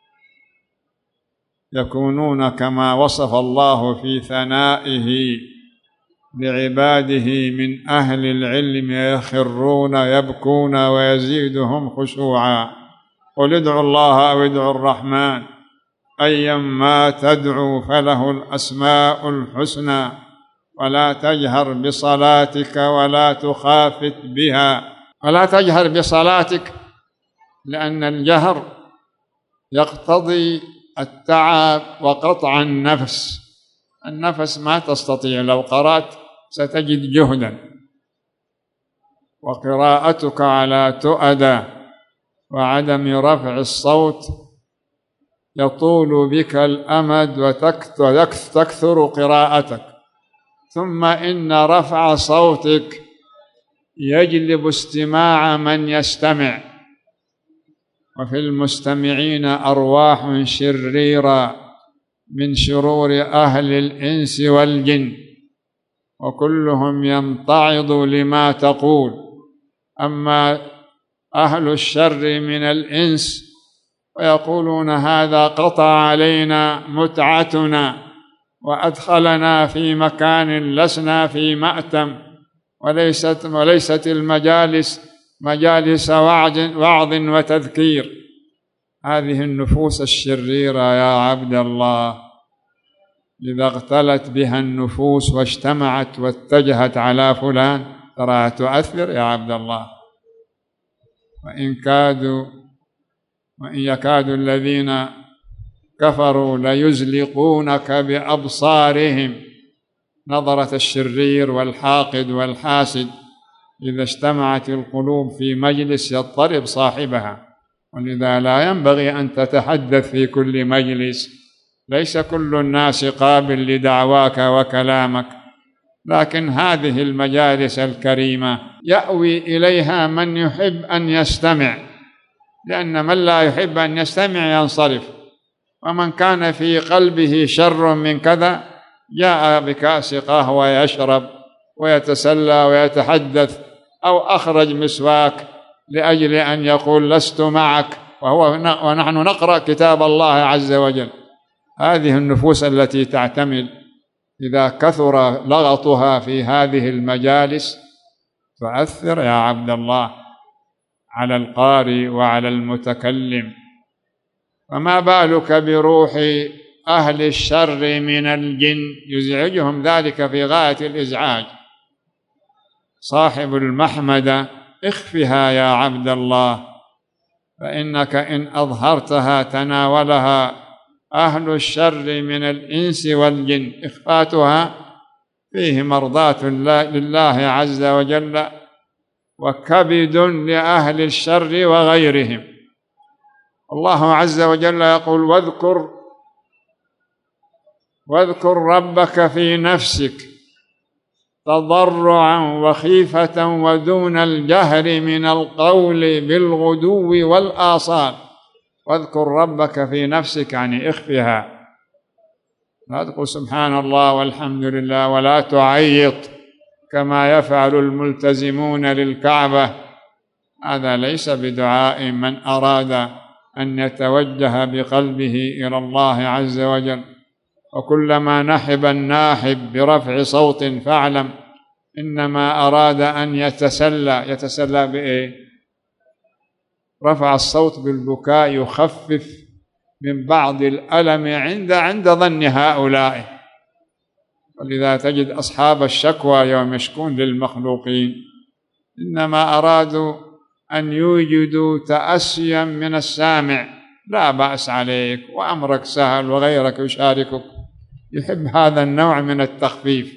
يكونون كما وصف الله في ثنائه لعباده من أهل العلم، يخرون يبكون ويزيدهم خشوعا. قل ادعوا الله أو ادعوا الرحمن أيما تدعوا فله الأسماء الحسنى ولا تجهر بصلاتك ولا تخافت بها. ولا تجهر بصلاتك لأن الجهر يقتضي التعب وقطع النفس، النفس ما تستطيع، لو قرأت ستجد جهدا، وقراءتك على تؤدى وعدم رفع الصوت يطول بك الأمد وتكثر قراءتك. ثم إن رفع صوتك يجلب استماع من يستمع، وفي المستمعين أرواح شريرة من شرور أهل الإنس والجن، وكلهم يمتعض لما تقول. أما أهل الشر من الإنس ويقولون هذا قطع علينا متعتنا وأدخلنا في مكان لسنا في مأتم، وليست, وليست المجالس مجالس وعظ وتذكير. هذه النفوس الشريرة يا عبد الله إذا اغتلت بها النفوس واجتمعت واتجهت على فلان ترى تؤثر يا عبد الله. وإن كادوا وإن يكاد الذين كفروا ليزلقونك بأبصارهم، نظرة الشرير والحاقد والحاسد إذا اجتمعت القلوب في مجلس يضطرب صاحبها. ولذا لا ينبغي أن تتحدث في كل مجلس، ليس كل الناس قابل لدعواك وكلامك، لكن هذه المجالس الكريمة يأوي إليها من يحب أن يستمع، لأن من لا يحب أن يستمع ينصرف. ومن كان في قلبه شر من كذا جاء بكأس قهوة يشرب ويتسلى ويتحدث، أو أخرج مسواك لأجل أن يقول لست معك وهو ونحن نقرأ كتاب الله عز وجل. هذه النفوس التي تعتمد إذا كثر لغطها في هذه المجالس تؤثر يا عبد الله على القارئ وعلى المتكلم. فما بالك بروح أهل الشر من الجن، يزعجهم ذلك في غاية الإزعاج. صاحب المحمدة اخفها يا عبد الله، فإنك إن أظهرتها تناولها أهل الشر من الإنس والجن. إخفاتها فيه مرضاة لله عز وجل وكبد لأهل الشر وغيرهم. الله عز وجل يقول واذكر واذكر ربك في نفسك تضرعا وخيفة ودون الجهر من القول بالغدو والآصال. واذكر ربك في نفسك، يعني اخفها، لا تقول سبحان الله والحمد لله ولا تعيط كما يفعل الملتزمون للكعبة. هذا ليس بدعاء من أراد أن يتوجه بقلبه إلى الله عز وجل. وكلما نحب الناحب برفع صوت فاعلم إنما أراد أن يتسلى. يتسلى بإيه؟ رفع الصوت بالبكاء يخفف من بعض الألم عند عند ظن هؤلاء. ولذا تجد أصحاب الشكوى يوم يشكون للمخلوقين إنما أرادوا أن يوجدوا تأسيا من السامع. لا بأس عليك وأمرك سهل وغيرك يشاركك، يحب هذا النوع من التخفيف.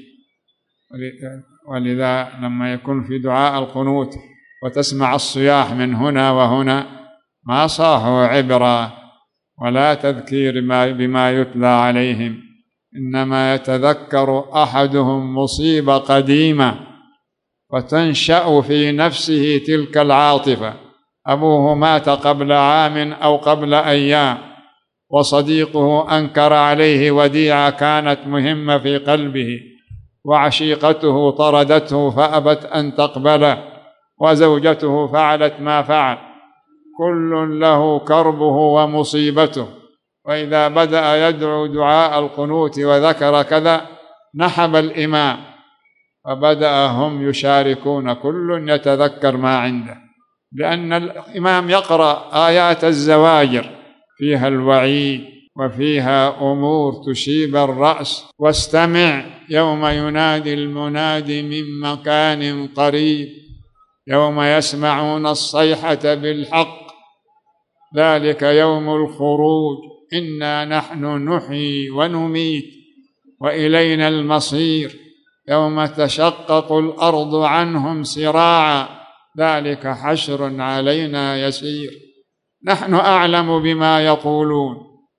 ولذا لما يكون في دعاء القنوت وتسمع الصياح من هنا وهنا ما صاحوا عبرة ولا تذكير بما يتلى عليهم، إنما يتذكر أحدهم مصيبة قديمة فتنشأ في نفسه تلك العاطفة. أبوه مات قبل عام أو قبل أيام، وصديقه أنكر عليه وديعة كانت مهمة في قلبه، وعشيقته طردته فأبت أن تقبله، وزوجته فعلت ما فعل. كل له كربه ومصيبته. وإذا بدأ يدعو دعاء القنوت وذكر كذا نحب الإمام، فبدأ هم يشاركون كل يتذكر ما عنده، لأن الإمام يقرأ آيات الزواجر فيها الوعيد وفيها أمور تشيب الرأس. واستمع يوم ينادي المنادي من مكان قريب يوم يسمعون الصيحة بالحق ذلك يوم الخروج إنا نحن نحيي ونميت وإلينا المصير يوم تشقق الأرض عنهم سراعا ذلك حشر علينا يسير نحن أعلم بما يقولون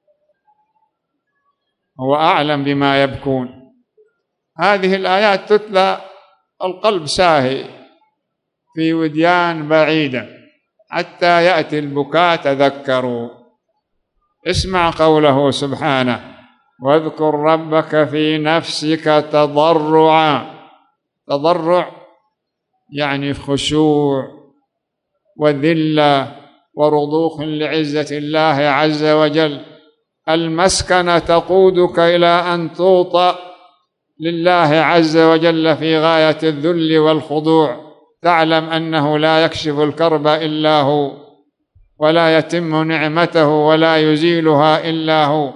هو أعلم بما يبكون. هذه الآيات تتلى القلب ساهي في وديان بعيدة حتى يأتي البكاء تذكروا. اسمع قوله سبحانه واذكر ربك في نفسك تضرعا. تضرع يعني خشوع وذلة ورضوخ لعزة الله عز وجل. المسكنة تقودك إلى أن توطأ لله عز وجل في غاية الذل والخضوع، تعلم أنه لا يكشف الكرب إلا هو، ولا يتم نعمته ولا يزيلها إلا هو.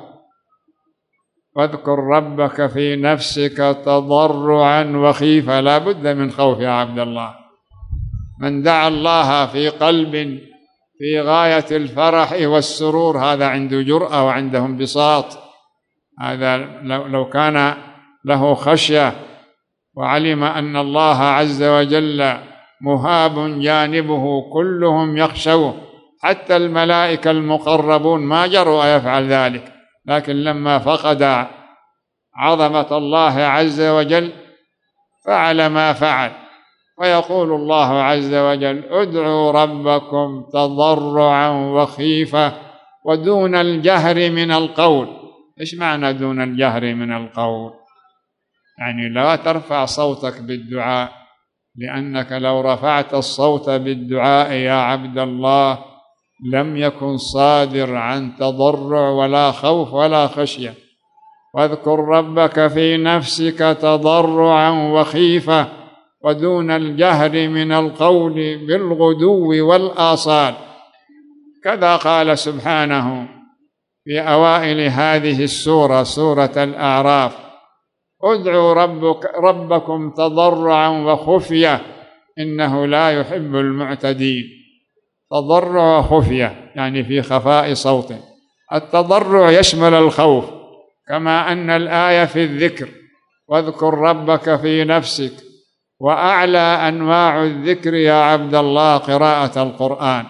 واذكر ربك في نفسك تضرعا وخيفة. لا بد من خوف يا عبد الله. من دعا الله في قلب في غاية الفرح والسرور هذا عنده جرأة وعنده انبساط. هذا لو كان له خشية وعلم أن الله عز وجل مهاب جانبه كلهم يخشوه، حتى الملائكة المقربون ما جرؤوا يفعل ذلك، لكن لما فقد عظمة الله عز وجل فعل ما فعل. ويقول الله عز وجل ادعوا ربكم تضرعا وخيفة ودون الجهر من القول. إيش معنى دون الجهر من القول؟ يعني لا ترفع صوتك بالدعاء، لأنك لو رفعت الصوت بالدعاء يا عبد الله لم يكن صادر عن تضرع ولا خوف ولا خشية. واذكر ربك في نفسك تضرعا وخيفة ودون الجهر من القول بالغدو والآصال. كذا قال سبحانه في أوائل هذه السورة سورة الأعراف ادعوا ربك ربكم تضرعا وخفية إنه لا يحب المعتدين. تضرع وخفية يعني في خفاء صوته. التضرع يشمل الخوف، كما أن الآية في الذكر واذكر ربك في نفسك، وأعلى أنواع الذكر يا عبد الله قراءة القرآن.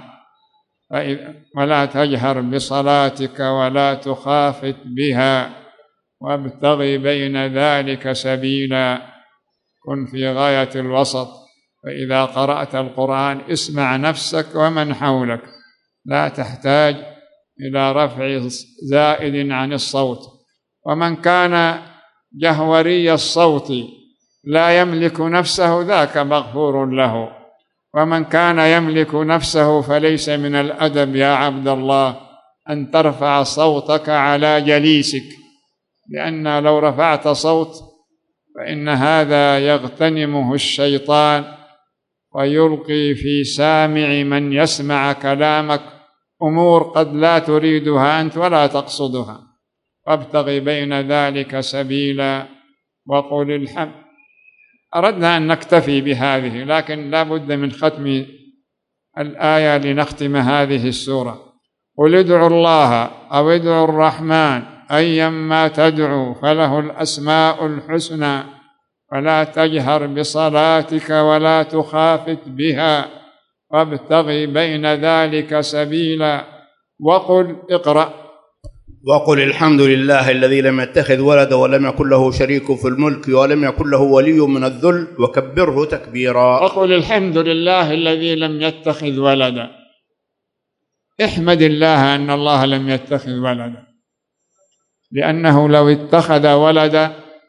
ولا تجهر بصلاتك ولا تخافت بها وابتغ بين ذلك سبيلا. كن في غاية الوسط. فإذا قرأت القرآن اسمع نفسك ومن حولك، لا تحتاج إلى رفع زائد عن الصوت. ومن كان جهوري الصوت لا يملك نفسه ذاك مغفور له، ومن كان يملك نفسه فليس من الأدب يا عبد الله أن ترفع صوتك على جليسك، لأن لو رفعت صوت فإن هذا يغتنمه الشيطان ويلقي في سامع من يسمع كلامك أمور قد لا تريدها أنت ولا تقصدها. وابتغ بين ذلك سبيلا وقل الحمد. أردنا أن نكتفي بهذه، لكن لا بد من ختم الآية لنختم هذه السورة. قل ادعوا الله أو ادعوا الرحمن أيما تدعوا فله الأسماء الحسنى ولا تجهر بصلاتك ولا تخافت بها وابتغ بين ذلك سبيلا وقل اقرأ. وقل الحمد لله الذي لم يتخذ ولدا ولم يكن له شريك في الملك ولم يكن له ولي من الذل وكبره تكبيرا. وقل الحمد لله الذي لم يتخذ ولدا. احمد الله أن الله لم يتخذ ولدا، لأنه لو اتخذ ولدا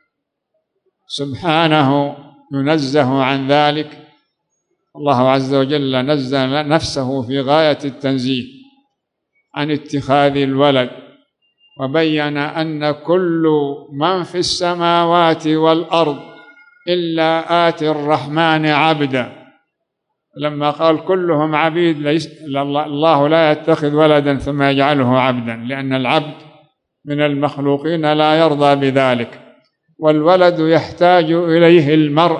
سبحانه ينزه عن ذلك. الله عز وجل نزه نفسه في غاية التنزيه عن اتخاذ الولد، وبين أن كل من في السماوات والأرض إلا آتي الرحمن عبدا. لما قال كلهم عبيد، ليس الله لا يتخذ ولدا ثم يجعله عبدا، لأن العبد من المخلوقين لا يرضى بذلك. والولد يحتاج إليه المرء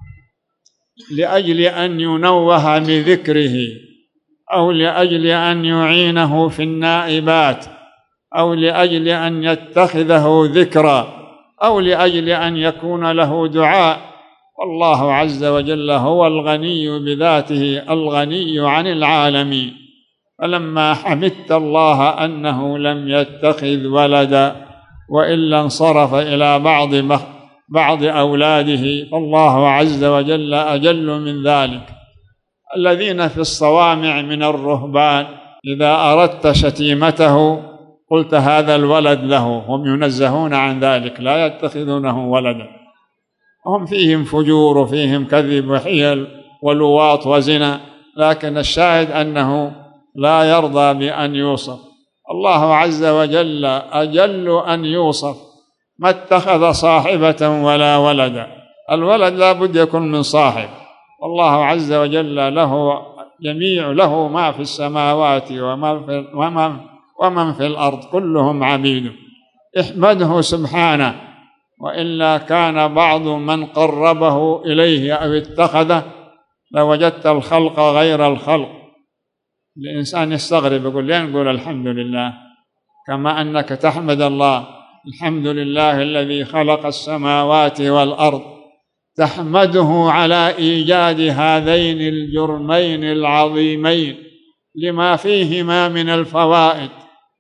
لأجل أن ينوه بذكره، أو لأجل أن يعينه في النائبات، أو لأجل أن يتخذه ذكرا، أو لأجل أن يكون له دعاء. والله عز وجل هو الغني بذاته الغني عن العالمين. فلما حمدت الله أنه لم يتخذ ولدا وإلا انصرف إلى بعض بعض أولاده، فالله عز وجل أجل من ذلك. الذين في الصوامع من الرهبان إذا أردت شتيمته قلت هذا الولد له، هم ينزهون عن ذلك، لا يتخذونه ولدا. هم فيهم فجور وفيهم كذب وحيل ولواط وزنا، لكن الشاهد أنه لا يرضى بأن يوصف. الله عز وجل أجل أن يوصف، ما اتخذ صاحبة ولا ولدا. الولد لا بد يكون من صاحب، والله عز وجل له جميع له ما في السماوات وما في وما ومن في الأرض كلهم عبيد. احمده سبحانه، وإلا كان بعض من قربه إليه أو اتخذه لوجدت الخلق غير الخلق. الإنسان يستغرب يقول لين نقول الحمد لله، كما أنك تحمد الله الحمد لله الذي خلق السماوات والأرض، تحمده على إيجاد هذين الجرمين العظيمين لما فيهما من الفوائد،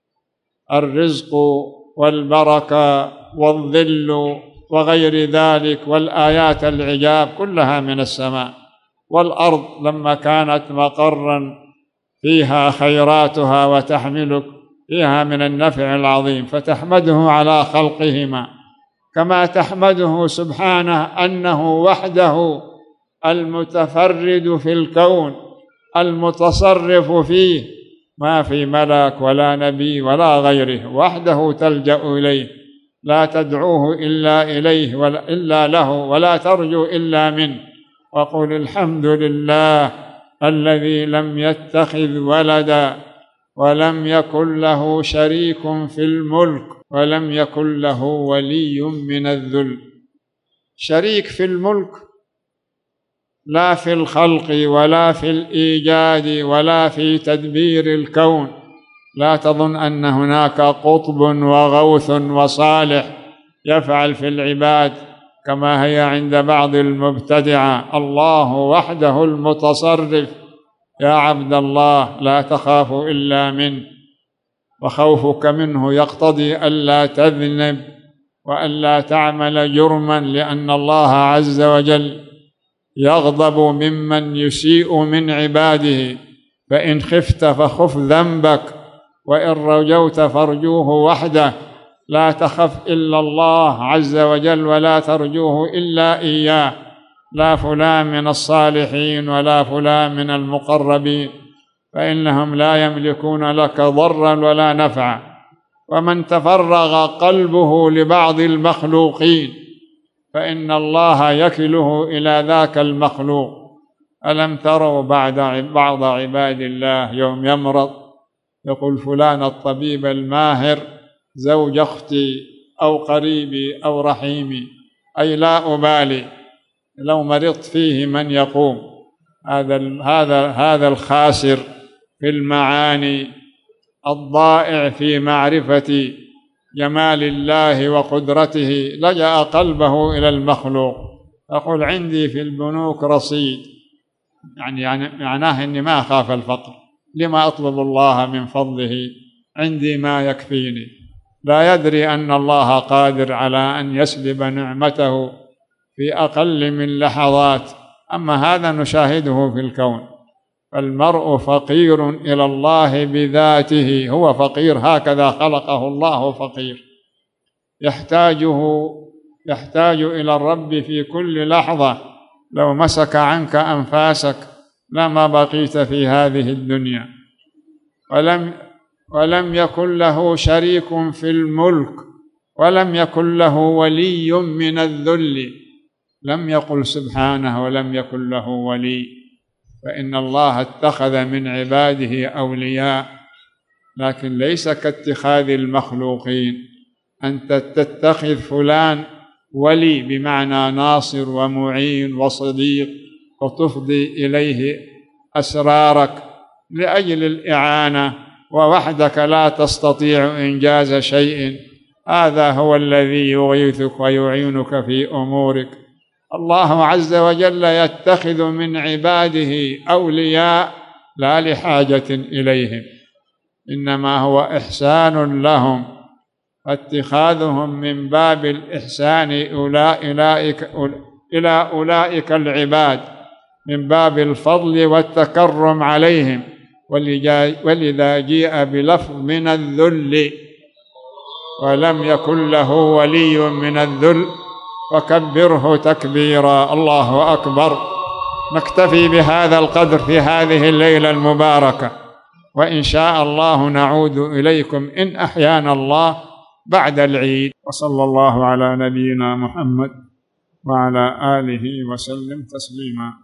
الرزق والبركة والظل وغير ذلك، والآيات العجاب كلها من السماء. والأرض لما كانت مقرا فيها خيراتها وتحملك فيها من النفع العظيم، فتحمده على خلقهما، كما تحمده سبحانه أنه وحده المتفرد في الكون المتصرف فيه، ما في ملك ولا نبي ولا غيره، وحده تلجأ إليه، لا تدعوه إلا إليه ولا إلا له، ولا ترجو إلا منه. وقل الحمد لله الذي لم يتخذ ولدا ولم يكن له شريك في الملك ولم يكن له ولي من الذل. شريك في الملك لا في الخلق ولا في الإيجاد ولا في تدبير الكون. لا تظن أن هناك قطب وغوث وصالح يفعل في العباد كما هي عند بعض المبتدعة. الله وحده المتصرف. يا عبد الله لا تخاف إلا منه، وخوفك منه يقتضي ألا تذنب وألا تعمل جرما، لأن الله عز وجل يغضب ممن يسيء من عباده. فإن خفت فخف ذنبك، وإن رجوت فارجوه وحده، لا تخف إلا الله عز وجل ولا ترجوه إلا إياه، لا فلان من الصالحين ولا فلان من المقربين، فإنهم لا يملكون لك ضرا ولا نفعا. ومن تفرغ قلبه لبعض المخلوقين فإن الله يكله إلى ذاك المخلوق. ألم تروا بعد بعض عباد الله يوم يمرض يقول فلان الطبيب الماهر زوج أختي أو قريبي أو رحيمي، أي لا أبالي لو مرضت فيه من يقوم. هذا هذا هذا الخاسر في المعاني، الضائع في معرفة جمال الله وقدرته، لجأ قلبه إلى المخلوق. أقول عندي في البنوك رصيد، يعني يعني معناه إني ما أخاف الفقر، لما أطلب الله من فضله؟ عندي ما يكفيني. لا يدري أن الله قادر على أن يسلب نعمته في أقل من لحظات. أما هذا نشاهده في الكون. فالمرء فقير إلى الله بذاته، هو فقير، هكذا خلقه الله فقير، يحتاجه يحتاج إلى الرب في كل لحظة. لو مسك عنك أنفاسك لما بقيت في هذه الدنيا. ولم ولم يكن له شريك في الملك، ولم يكن له ولي من الذل. لم يقل سبحانه ولم يكن له ولي، فإن الله اتخذ من عباده أولياء، لكن ليس كاتخاذ المخلوقين. أنت تتخذ فلان ولي بمعنى ناصر ومعين وصديق، وتفضي إليه أسرارك لأجل الإعانة، ووحدك لا تستطيع إنجاز شيء. هذا هو الذي يغيثك ويعينك في أمورك. الله عز وجل يتخذ من عباده أولياء لا لحاجة إليهم، إنما هو إحسان لهم، فاتخاذهم من باب الإحسان إلى أولئك العباد، من باب الفضل والتكرم عليهم. ولذا جيء بلفظ من الذل، ولم يكن له ولي من الذل، وكبره تكبيرا. الله أكبر. نكتفي بهذا القدر في هذه الليلة المباركة، وإن شاء الله نعود إليكم إن أحيانا الله بعد العيد. وصلى الله على نبينا محمد وعلى آله وسلم تسليما.